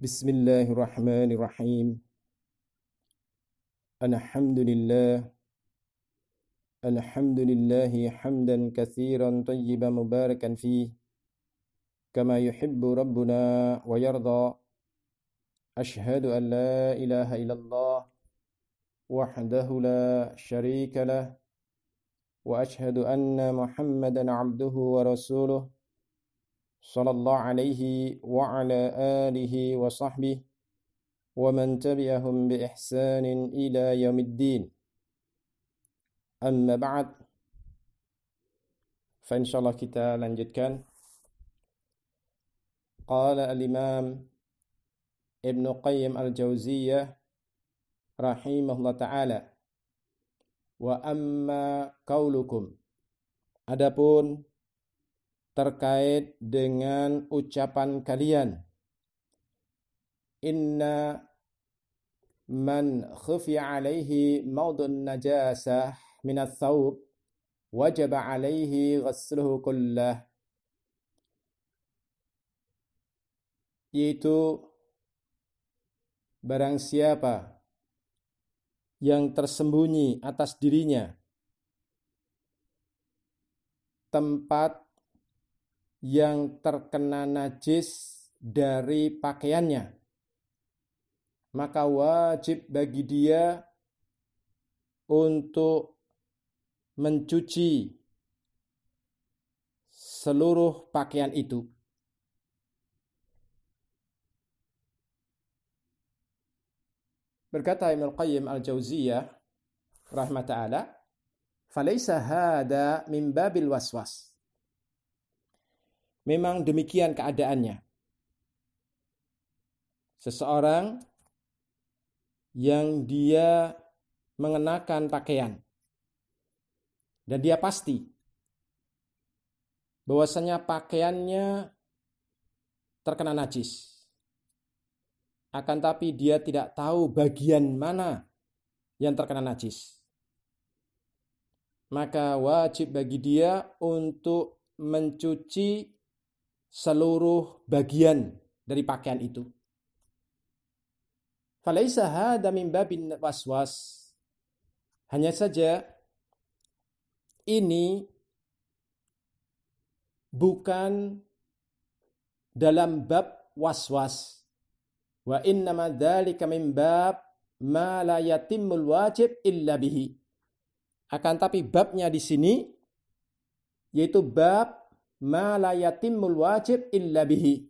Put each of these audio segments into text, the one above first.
Bismillahirrahmanirrahim. Alhamdulillahi hamdan katsiran tayyiban mubarakan fih kama yuhibbu rabbuna wa yarda. Ashhadu an la ilaha illallah wahdahu la syarika lah wa ashhadu anna Muhammadan abduhu wa rasuluh sallallahu alaihi wa ala alihi wa sahbihi wa man tabi'ahum bi ihsanin ila yaumiddin. Amma ba'd. Fa insyaallah kita lanjutkan. Qala al-Imam Ibnu Qayyim al-Jauziyah rahimahullah ta'ala, wa amma qaulukum, adapun terkait dengan ucapan kalian, inna man khufiya alaihi maudun najasah minat thawb wajaba alaihi ghasluhu kullah, yaitu barang siapa yang tersembunyi atas dirinya tempat yang terkena najis dari pakaiannya, maka wajib bagi dia untuk mencuci seluruh pakaian itu. Berkata Ibnu Qayyim al-Jauziyah rahimah ta'ala, falaysa hada min babil waswas. Memang demikian keadaannya. Seseorang yang dia mengenakan pakaian dan dia pasti bahwasanya pakaiannya terkena najis, akan tapi dia tidak tahu bagian mana yang terkena najis, maka wajib bagi dia untuk mencuci seluruh bagian dari pakaian itu. Falaisa hada min babin waswas. Hanya saja ini bukan dalam bab waswas. Wa innama dzalika min bab ma la yatimmul wajib illa bihi. Akan tapi babnya di sini yaitu bab ma la yatimmul wajib illa bihi.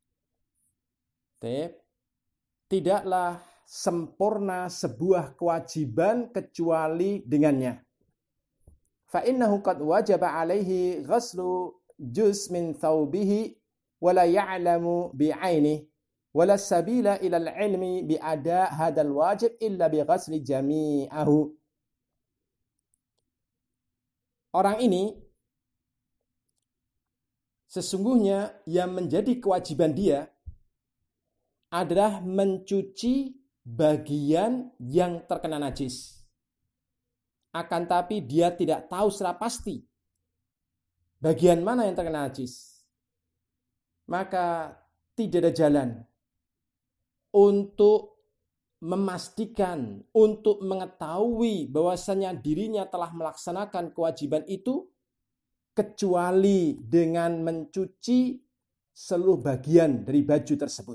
Tidaklah sempurna sebuah kewajiban kecuali dengannya. Fa innahu qad wajaba alaihi ghaslu juz min thawbihi wa la ya'lamu bi'ainihi wa la sabila ila al-'ilmi bi ada hadzal wajib illa bi ghasli jami'ahu. Orang ini sesungguhnya yang menjadi kewajiban dia adalah mencuci bagian yang terkena najis. Akan tapi dia tidak tahu secara pasti bagian mana yang terkena najis. Maka tidak ada jalan untuk memastikan, untuk mengetahui bahwasanya dirinya telah melaksanakan kewajiban itu kecuali dengan mencuci seluruh bagian dari baju tersebut.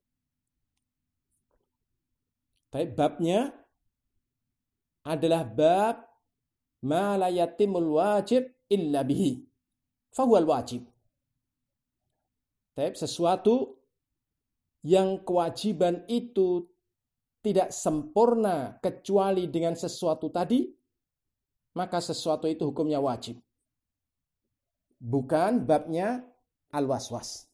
Tapi babnya adalah bab ma la yatimul wajib illa bihi fahuwal wajib. Tapi sesuatu yang kewajiban itu tidak sempurna kecuali dengan sesuatu tadi, maka sesuatu itu hukumnya wajib. Bukan babnya al-waswas.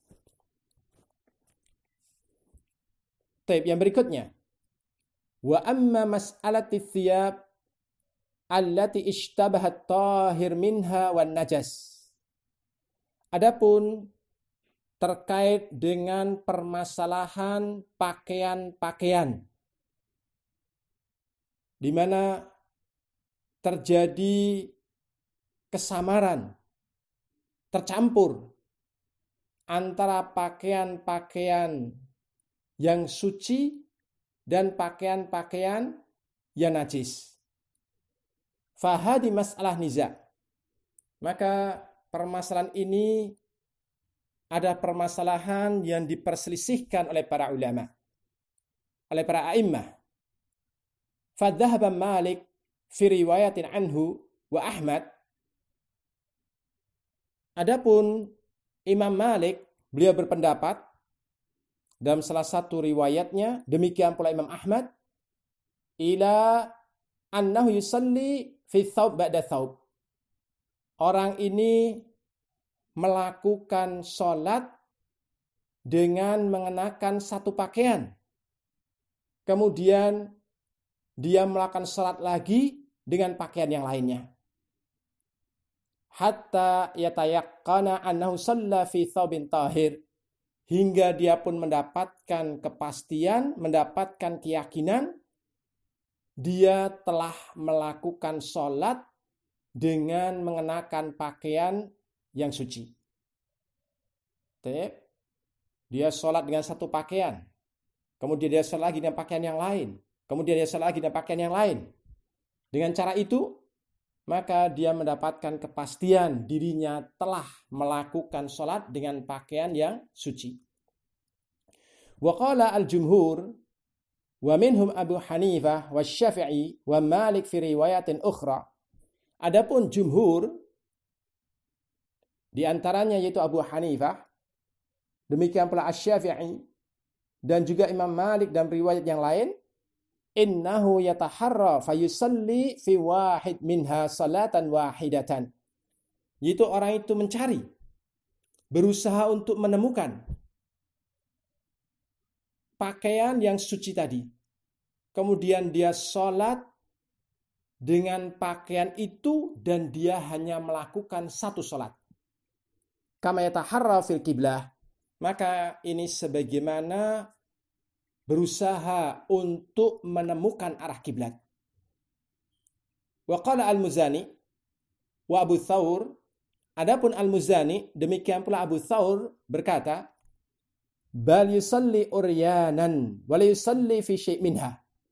Tapi yang berikutnya, wa amma mas'alati thiyab allati ishtabahat tahir minha wan najas. Adapun terkait dengan permasalahan pakaian-pakaian di mana terjadi kesamaran, tercampur antara pakaian-pakaian yang suci dan pakaian-pakaian yang najis. Fahadi masalah niza. Maka permasalahan ini ada permasalahan yang diperselisihkan oleh para ulama, oleh para a'immah. Fadhahaba Malik fi riwayatin anhu wa Ahmad. Adapun Imam Malik, beliau berpendapat dalam salah satu riwayatnya, demikian pula Imam Ahmad, ila annahu yusalli fi thawb ba'da thawb. Orang ini melakukan sholat dengan mengenakan satu pakaian. Kemudian dia melakukan sholat lagi dengan pakaian yang lainnya. Hatta yatayaqqana annahu shalla fi thawbin tahir. Hingga dia pun mendapatkan kepastian, mendapatkan keyakinan, dia telah melakukan sholat dengan mengenakan pakaian yang suci. Dia sholat dengan satu pakaian, kemudian dia sholat lagi dengan pakaian yang lain, kemudian dia sholat lagi dengan pakaian yang lain. Dengan cara itu, maka dia mendapatkan kepastian dirinya telah melakukan sholat dengan pakaian yang suci. Wa qala al-jumhur wa minhum Abu Hanifah wa Syafi'i wa Malik fi riwayatin ukhra. Adapun jumhur di antaranya yaitu Abu Hanifah, demikian pula Asy-Syafi'i dan juga Imam Malik dalam riwayat yang lain, innahu yataharra fayusalli fi wahid minha salatan wahidatan. Yaitu orang itu mencari, berusaha untuk menemukan pakaian yang suci tadi. Kemudian dia sholat dengan pakaian itu dan dia hanya melakukan satu sholat. Kama yataharra fil qiblah. Maka ini sebagaimana berusaha untuk menemukan arah kiblat. Wa qala al-Muzani wa Abu Thawr. Adapun al-Muzani, demikian pula Abu Thawr berkata, bal yusalli uryanan wa la yusalli fi syai' minha.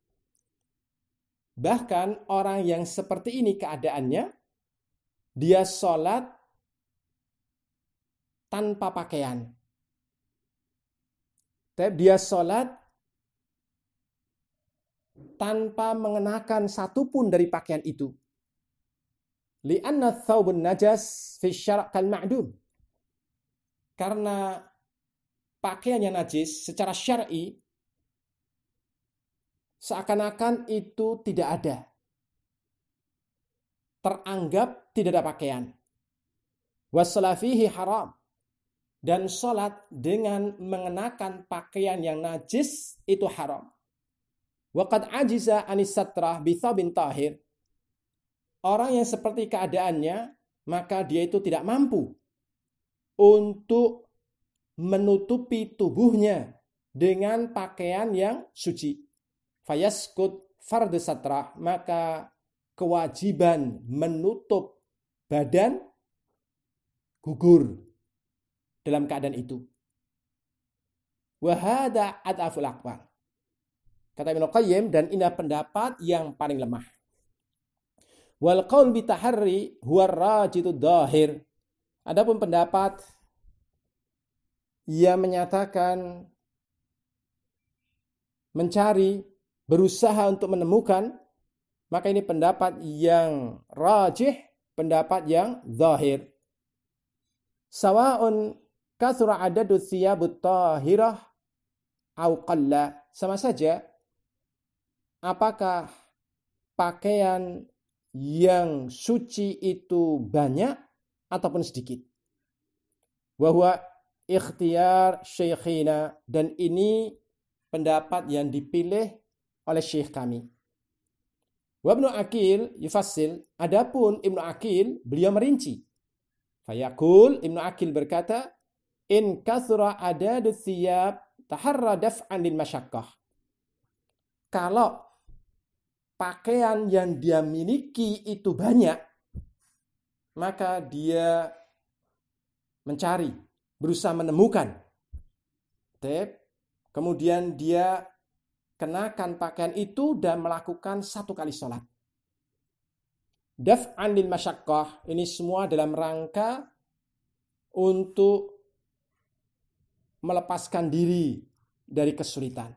Bahkan orang yang seperti ini keadaannya, dia sholat tanpa pakaian. Dia sholat tanpa mengenakan satupun dari pakaian itu. Li'anna thawbun najas fi syara' kal ma'dum. Karena pakaian yang najis secara syar'i seakan-akan itu tidak ada. Teranggap tidak ada pakaian. Wassalah fihi haram. Dan sholat dengan mengenakan pakaian yang najis itu haram. Waqad ajiza anis satrah bi thawbin tahir. Orang yang seperti keadaannya, maka dia itu tidak mampu untuk menutupi tubuhnya dengan pakaian yang suci. Fayaskut fardhu satrah, maka kewajiban menutup badan gugur dalam keadaan itu. Wa hadza ad'aful aqwal. Kata Ibnu Qayyim, dan ini pendapat yang paling lemah. Wal qaul bi taharri huwa rajitu dhahir. Adapun pendapat yang menyatakan mencari, berusaha untuk menemukan, maka ini pendapat yang rajih, pendapat yang zahir. Sawa'un kathura adadu thiyabut tahirah au qalla. Sama saja apakah pakaian yang suci itu banyak ataupun sedikit. Wa huwa ikhtiyar syekhina, dan ini pendapat yang dipilih oleh syekh kami. Wa Ibnu Aqil yufassil, adapun Ibnu Aqil beliau merinci. Fayaqul, Ibnu Aqil berkata, in kathura adadu thiyab taharra daf'an lil masyaqqah. Kalau pakaian yang dia miliki itu banyak, maka dia mencari, berusaha menemukan. kemudian dia kenakan pakaian itu dan melakukan 1 kali sholat. Daf'an lil masyaqqah, ini semua dalam rangka untuk melepaskan diri dari kesulitan.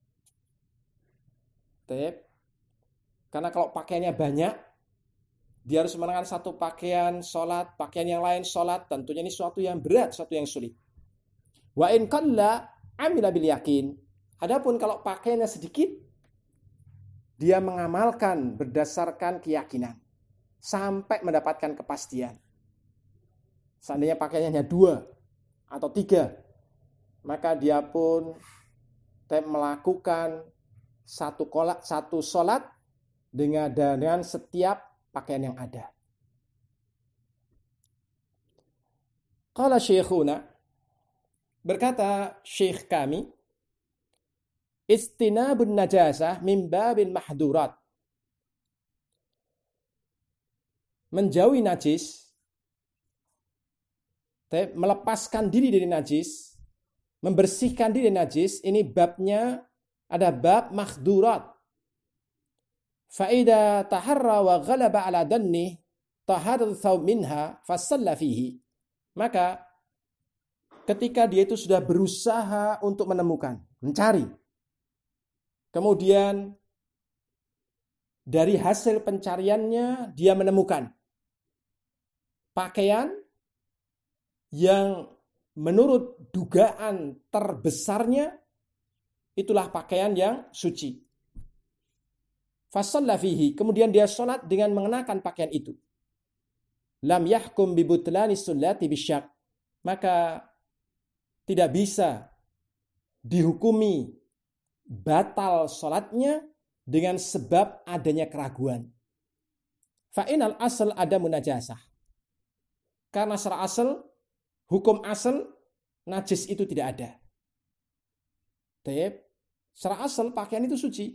Karena kalau pakaiannya banyak, dia harus mengenakan 1 pakaian sholat, pakaian yang lain sholat, tentunya ini suatu yang berat, suatu yang sulit. Wa in qalla amila bil yakin. Adapun kalau pakaiannya sedikit, dia mengamalkan berdasarkan keyakinan sampai mendapatkan kepastian. Seandainya pakaiannya hanya 2 atau 3, maka dia pun melakukan 1 sholat dengan setiap pakaian yang ada. Qala syekhuna, berkata syekh kami, istinabun najasah min babil mahdurat. Menjauhi najis, melepaskan diri dari najis, membersihkan diri dari najis, ini babnya ada bab mahdurat. Fa'idha taharra wa ghalaba ala dannih taharru thawb minha fasalla fihi. Maka ketika dia itu sudah berusaha untuk menemukan, mencari, kemudian dari hasil pencariannya dia menemukan pakaian yang menurut dugaan terbesarnya itulah pakaian yang suci. Fasalla fihi, kemudian dia sholat dengan mengenakan pakaian itu. Lam yahkum bibutlani sullati bisyak, maka tidak bisa dihukumi batal sholatnya dengan sebab adanya keraguan. Fa'inal asal ada munajasah. Karena secara asal, hukum asal, najis itu tidak ada. Secara asal pakaian itu suci.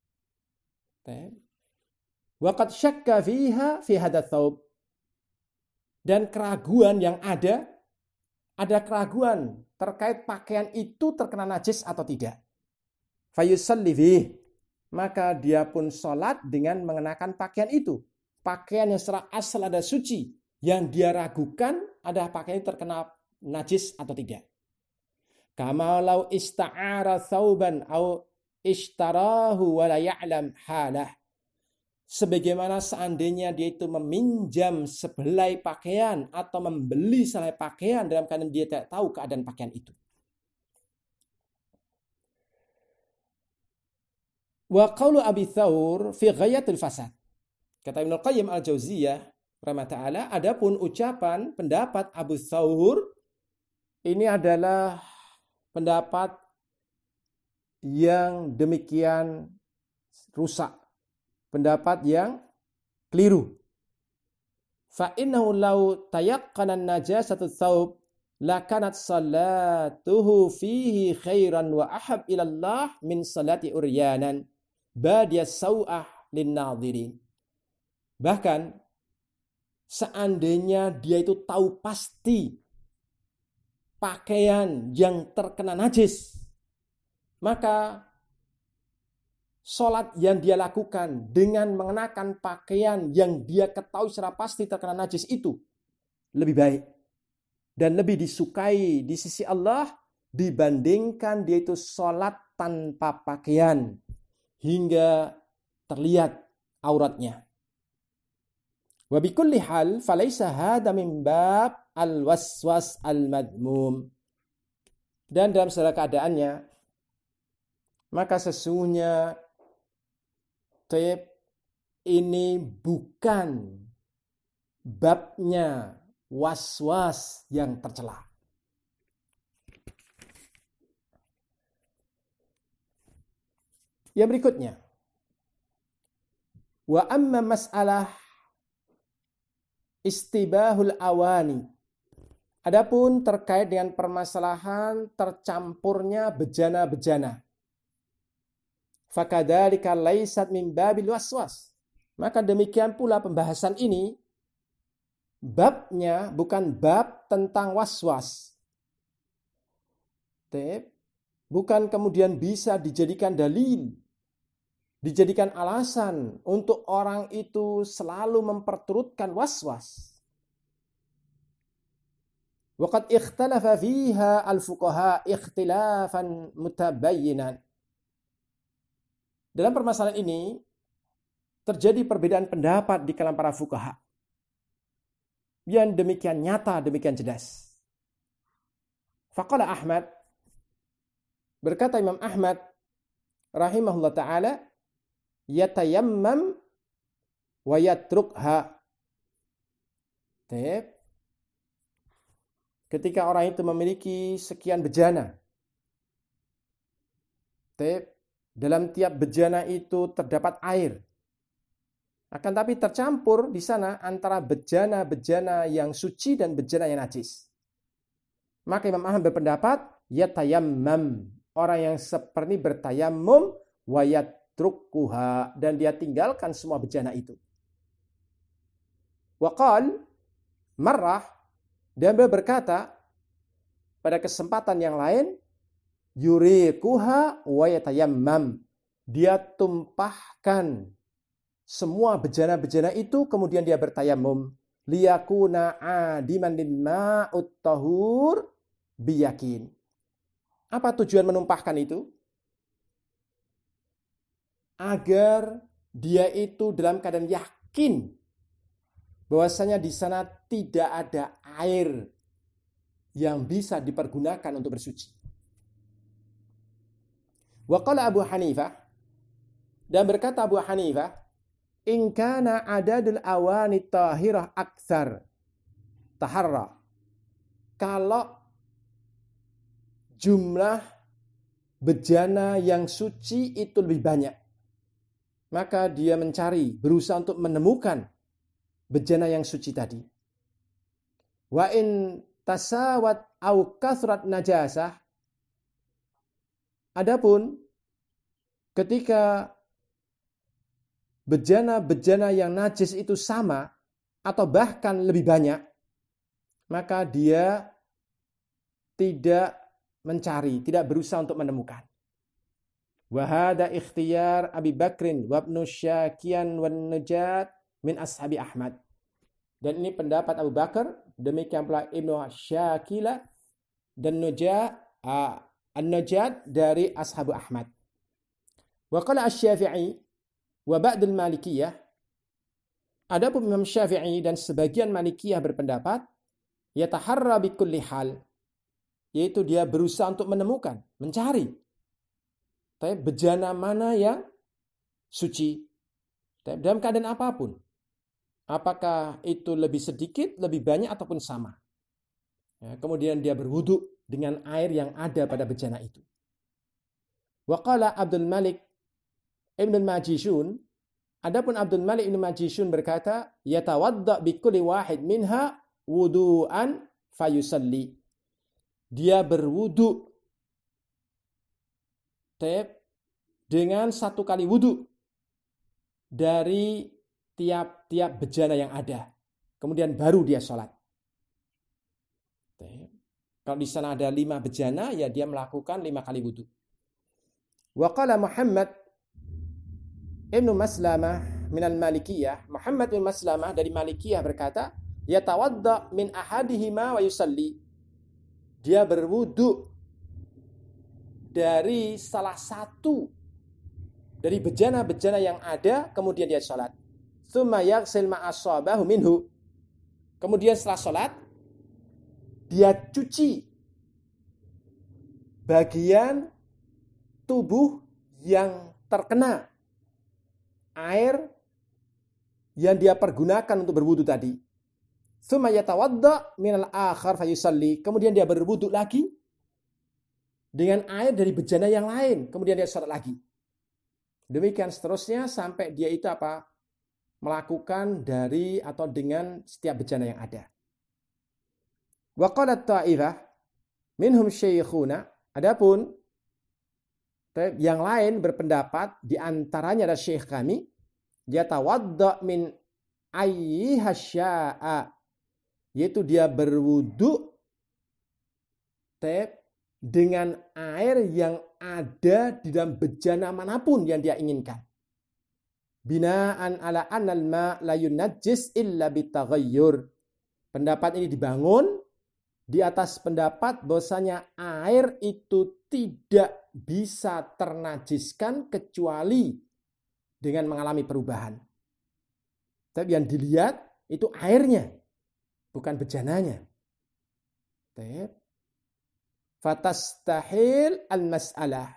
Wa qad syakka fiha fi hadatz thawb. Dan keraguan yang ada keraguan terkait pakaian itu terkena najis atau tidak. Fayusalli bih, maka dia pun sholat dengan mengenakan pakaian itu. Pakaian yang secara asal ada suci, yang dia ragukan ada pakaian itu terkena najis atau tidak. Kama law ista'ara thawban au ishtarahu wa la ya'lam halah. Sebagaimana seandainya dia itu meminjam sehelai pakaian atau membeli sehelai pakaian dalam keadaan dia tidak tahu keadaan pakaian itu. Wa qawlu Abi Thawr fi ghayatil fasad. Kata Ibnu Qayyim al-Jauziyah rahimahullah, adapun ucapan pendapat Abu Thawr ini adalah pendapat yang demikian rusak. Pendapat yang keliru. Fa innahu law tayaqqana an-najasatu thawb lakanat salatuhu fihi khairan wa ahab ila Allah min salati uryanan badiyas sau'ah lin-nadhirin. Bahkan seandainya dia itu tahu pasti pakaian yang terkena najis, maka sholat yang dia lakukan dengan mengenakan pakaian yang dia ketahui secara pasti terkena najis itu lebih baik dan lebih disukai di sisi Allah dibandingkan dia itu sholat tanpa pakaian hingga terlihat auratnya. Wa bikulli hal falaysa hadha min bab al-waswas al-madmum. Dan dalam segala keadaannya, maka sesungguhnya ini bukan babnya was-was yang tercela. Yang berikutnya, wa amma mas'alah istibahul awani. Adapun terkait dengan permasalahan tercampurnya bejana-bejana. Fakadzalika laisat min babil waswas. Maka demikian pula pembahasan ini babnya bukan bab tentang waswas. bukan kemudian bisa dijadikan dalil, dijadikan alasan untuk orang itu selalu memperturutkan was-was. Waqad ikhtalafa fiha al-fuqaha ikhtilafan mutabayyinan. Dalam permasalahan ini terjadi perbedaan pendapat di kalangan para fuqaha yang demikian nyata, demikian jelas. Faqala Ahmad, berkata Imam Ahmad rahimahullah ta'ala, yatayammam wa yatrukha. Ketika orang itu memiliki sekian bejana, dalam tiap bejana itu terdapat air, akan tapi tercampur di sana antara bejana-bejana yang suci dan bejana yang najis. Maka Imam Ahmad berpendapat, yatayammam, orang yang seperti bertayammum, wa yatrukuha, dan dia tinggalkan semua bejana itu. Waqal marrah, dan beliau berkata pada kesempatan yang lain, yurikuha wa yatayammam, dia tumpahkan semua bejana-bejana itu kemudian dia bertayamum, liyakuna adiman lil ma'ut tahur biyakin. Apa tujuan menumpahkan itu? Agar dia itu dalam keadaan yakin bahwasanya di sana tidak ada air yang bisa dipergunakan untuk bersuci. Wa qala Abu Hanifah, dan berkata Abu Hanifah, in kana adadul awani tahirah aktsar taharra, kalau jumlah bejana yang suci itu lebih banyak, maka dia mencari, berusaha untuk menemukan bejana yang suci tadi. Wa in tasawat au kasrat najasah, adapun ketika bejana-bejana yang najis itu sama atau bahkan lebih banyak, maka dia tidak mencari, tidak berusaha untuk menemukan. Wa hada ikhtiyar Abi Bakrin wa Ibnu Syakiyan wan Najat min ashabi Ahmad. Dan ini pendapat Abu Bakar, demikian pula Ibnu Syakilah dan An-Najat dari ashabu Ahmad. Wa qala Asy-Syafi'i wa ba'd al-Malikiyah, adapun Imam Syafi'i dan sebagian Malikiyah berpendapat, yataharra bi kulli hal, yaitu dia berusaha untuk menemukan, mencari bejana mana yang suci dalam keadaan apapun. Apakah itu lebih sedikit, lebih banyak, ataupun sama. Ya, kemudian dia berwudu dengan air yang ada pada bejana itu. Wa qala Abdul Malik Ibn Majishun, adapun Abdul Malik Ibn Majishun berkata, yatawadda bi kulli wahid minha wudu'an fayusalli. Dia berwudu dengan satu kali wudu dari tiap-tiap bejana yang ada. Kemudian baru dia sholat. Kalau di sana ada 5 bejana, ya dia melakukan 5 kali wudu. Wa qala Muhammad Ibnu Maslamah minal Malikiyah, Muhammad bin Maslamah dari Malikiyah berkata, yatawadda min ahadihima wa yusalli. Dia berwudu dari salah satu dari bejana-bejana yang ada, kemudian dia sholat. Tsumma yaghsil ma asabahu minhu. Kemudian setelah sholat, dia cuci bagian tubuh yang terkena air yang dia pergunakan untuk berwudu tadi. Tsumma yatawadda minal akhar fayusalli. Kemudian dia berwudu lagi dengan air dari bejana yang lain, kemudian dia sholat lagi. Demikian seterusnya sampai dia itu melakukan dari atau dengan setiap bejana yang ada. Wa qalat ta'ifah minhum syekhuna, adapun yang lain berpendapat, di antaranya ada syekh kami, yatawadda min ayyiha sya'a, yaitu dia berwudu dengan air yang ada di dalam bejana manapun yang dia inginkan. Binaan ala anal ma la yunajjis illa bitaghayyur. Pendapat ini dibangun di atas pendapat bahwasanya air itu tidak bisa ternajiskan kecuali dengan mengalami perubahan. Tapi yang dilihat itu airnya, bukan bejananya. Fatastahil al-mas'alah.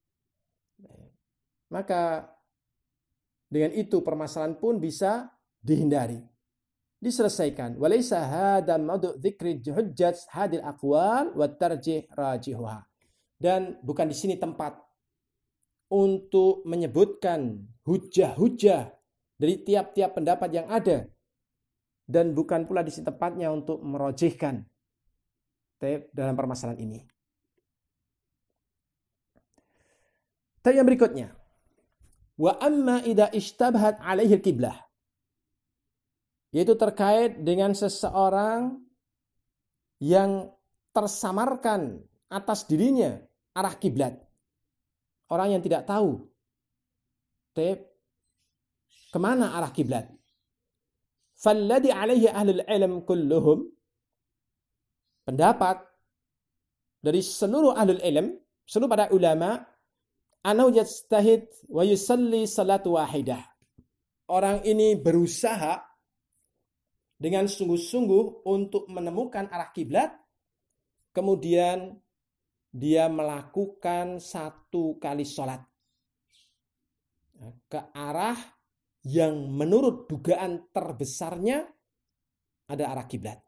Maka dengan itu permasalahan pun bisa dihindari, diselesaikan. Walaysa hadha mawdu' dzikri hujjat hadil aqwal wa tarjih rajihuha. Dan bukan di sini tempat untuk menyebutkan hujah-hujah dari tiap-tiap pendapat yang ada, dan bukan pula di sini tempatnya untuk merojihkan dalam permasalahan ini. Tapi yang berikutnya, wa amma idza ishtabahat alaihi al-qiblah, yaitu terkait dengan seseorang yang tersamarkan atas dirinya arah kiblat. Orang yang tidak tahu kemana arah kiblat. Falladhi alaihi ahlul ilm kulluhum, pendapat dari seluruh ahlul ilm, seluruh para ulama, anau yajtahid wa yusalli salatu wahidah. Orang ini berusaha dengan sungguh-sungguh untuk menemukan arah kiblat, kemudian dia melakukan satu kali sholat ke arah yang menurut dugaan terbesarnya ada arah kiblat.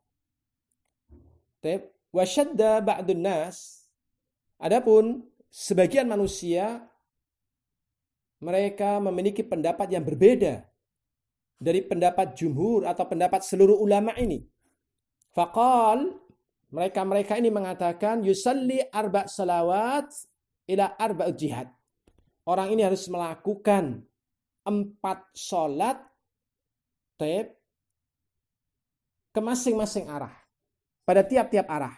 Wa syadda ba'dun nas, adapun sebagian manusia mereka memiliki pendapat yang berbeda dari pendapat jumhur atau pendapat seluruh ulama ini. Faqal, mereka ini mengatakan yusalli arba' salawat ila arba' jihad. Orang ini harus melakukan 4 sholat ke masing-masing arah, pada tiap-tiap arah.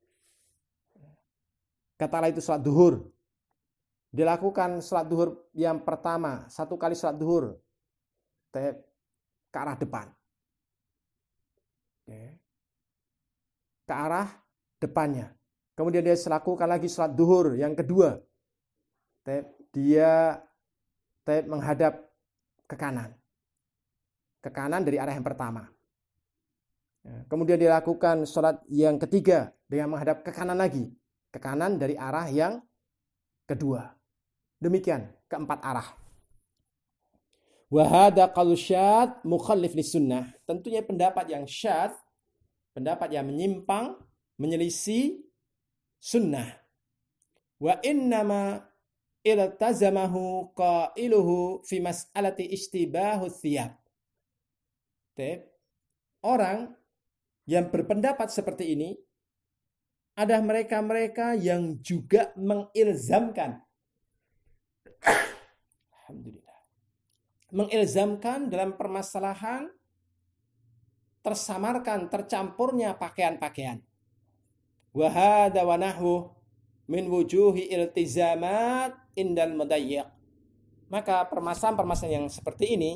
Katalah itu sholat duhur. Dilakukan sholat duhur yang pertama, 1 kali sholat duhur ke arah depan. Ke arah depannya. Kemudian dia lakukan lagi sholat duhur yang kedua. Dia menghadap ke kanan. Ke kanan dari arah yang pertama. Kemudian dia lakukan sholat yang ketiga dengan menghadap ke kanan lagi. Ke kanan dari arah yang kedua. Demikian keempat arah. Wa hadza qaul syadz mukhallif lis-sunnah. Tentunya pendapat yang syadz, pendapat yang menyimpang, menyelisih sunnah. Wa innama iltazamahu qailuhu fi mas'alati istibahu thiyab. Orang yang berpendapat seperti ini ada mereka-mereka yang juga mengilzamkan, alhamdulillah, mengilzamkan dalam permasalahan tersamarkan, tercampurnya pakaian-pakaian. Wa hadza wa nahwu min wujuhi iltizamat indal mudayyiq. Maka permasalahan-permasalahan yang seperti ini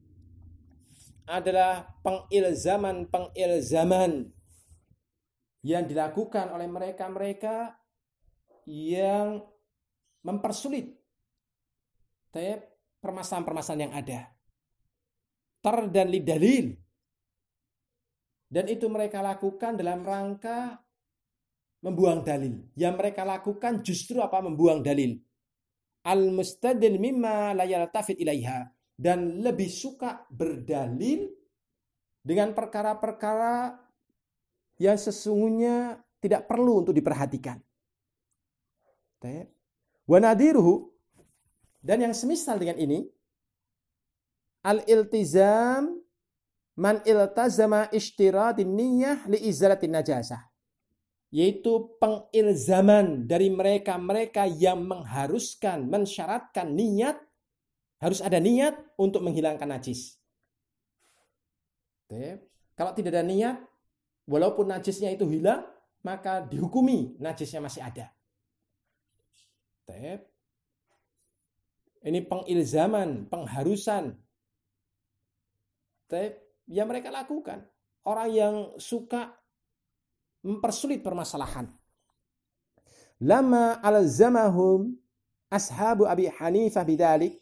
adalah pengilzaman yang dilakukan oleh mereka-mereka yang mempersulit permasalahan-permasalahan yang ada. Dan lidalil. Dan itu mereka lakukan dalam rangka membuang dalil. Yang mereka lakukan justru apa? Membuang dalil. Al-mustadil mimma la yaltafit ilaiha. Dan lebih suka berdalil dengan perkara-perkara yang sesungguhnya tidak perlu untuk diperhatikan. Wa nadiruhu, dan yang semisal dengan ini, al-iltizam man iltazama ishtiradin niyyah li izalatin najasah, yaitu pengilzaman dari mereka-mereka yang mengharuskan, mensyaratkan niat, harus ada niat untuk menghilangkan najis. Kalau tidak ada niat, walaupun najisnya itu hilang, maka dihukumi najisnya masih ada. Ini pengilzaman, pengharusan. Yang mereka lakukan. Orang yang suka mempersulit permasalahan. Lama alzamahum ashabu Abi Hanifah bidzalik.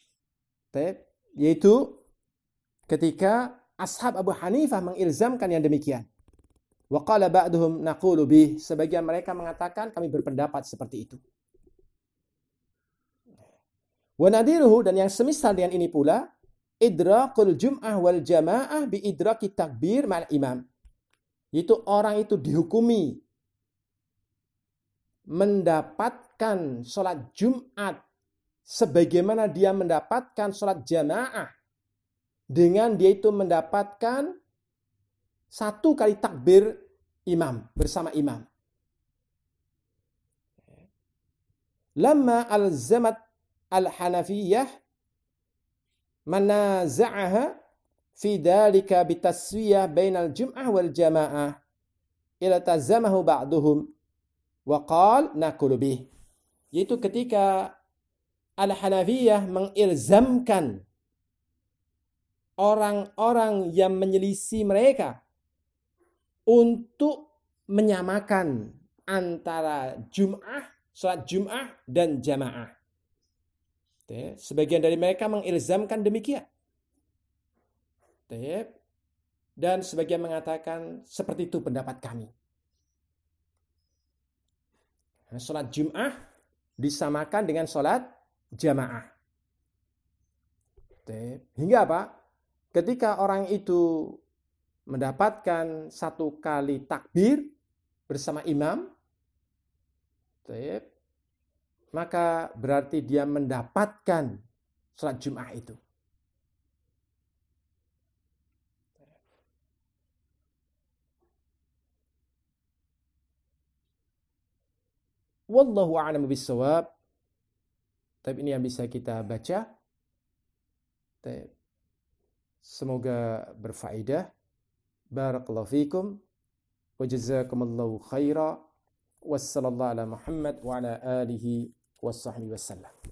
Yaitu ketika ashab Abu Hanifah mengilzamkan yang demikian. Wa qala ba'duhum naqulu bih. Sebagian mereka mengatakan kami berpendapat seperti itu. Wa nadiruhu, dan yang semisal dengan ini pula, idrakul jum'ah wal jamaah bi idraki takbir ma'al imam. Yaitu orang itu dihukumi mendapatkan sholat Jumat sebagaimana dia mendapatkan sholat jamaah dengan dia itu mendapatkan satu kali takbir imam, bersama imam. Lamma alzamat al-Hanafiyah manaza'aha fi dhalika bitaswiyah bainal jum'ah wal jamaah iltazamahu ba'duhum wa qala naqulu bih. Yaitu ketika al-Hanafiyah mengilzamkan orang-orang yang menyelisih mereka untuk menyamakan antara sholat Jum'ah dan jamaah. Sebagian dari mereka mengilzamkan demikian. Dan sebagian mengatakan seperti itu pendapat kami. Sholat Jum'ah disamakan dengan sholat jamaah. Hingga apa? Ketika orang itu mendapatkan satu kali takbir bersama imam, maka berarti dia mendapatkan sholat Jum'ah itu. Wallahu a'lamu bissawab. Tapi ini yang bisa kita baca. Semoga berfaedah. Barakallahu fikum. Wa jazakumullahu khaira. Wassallallahu ala Muhammad wa ala alihi wa sahbihi wasallam.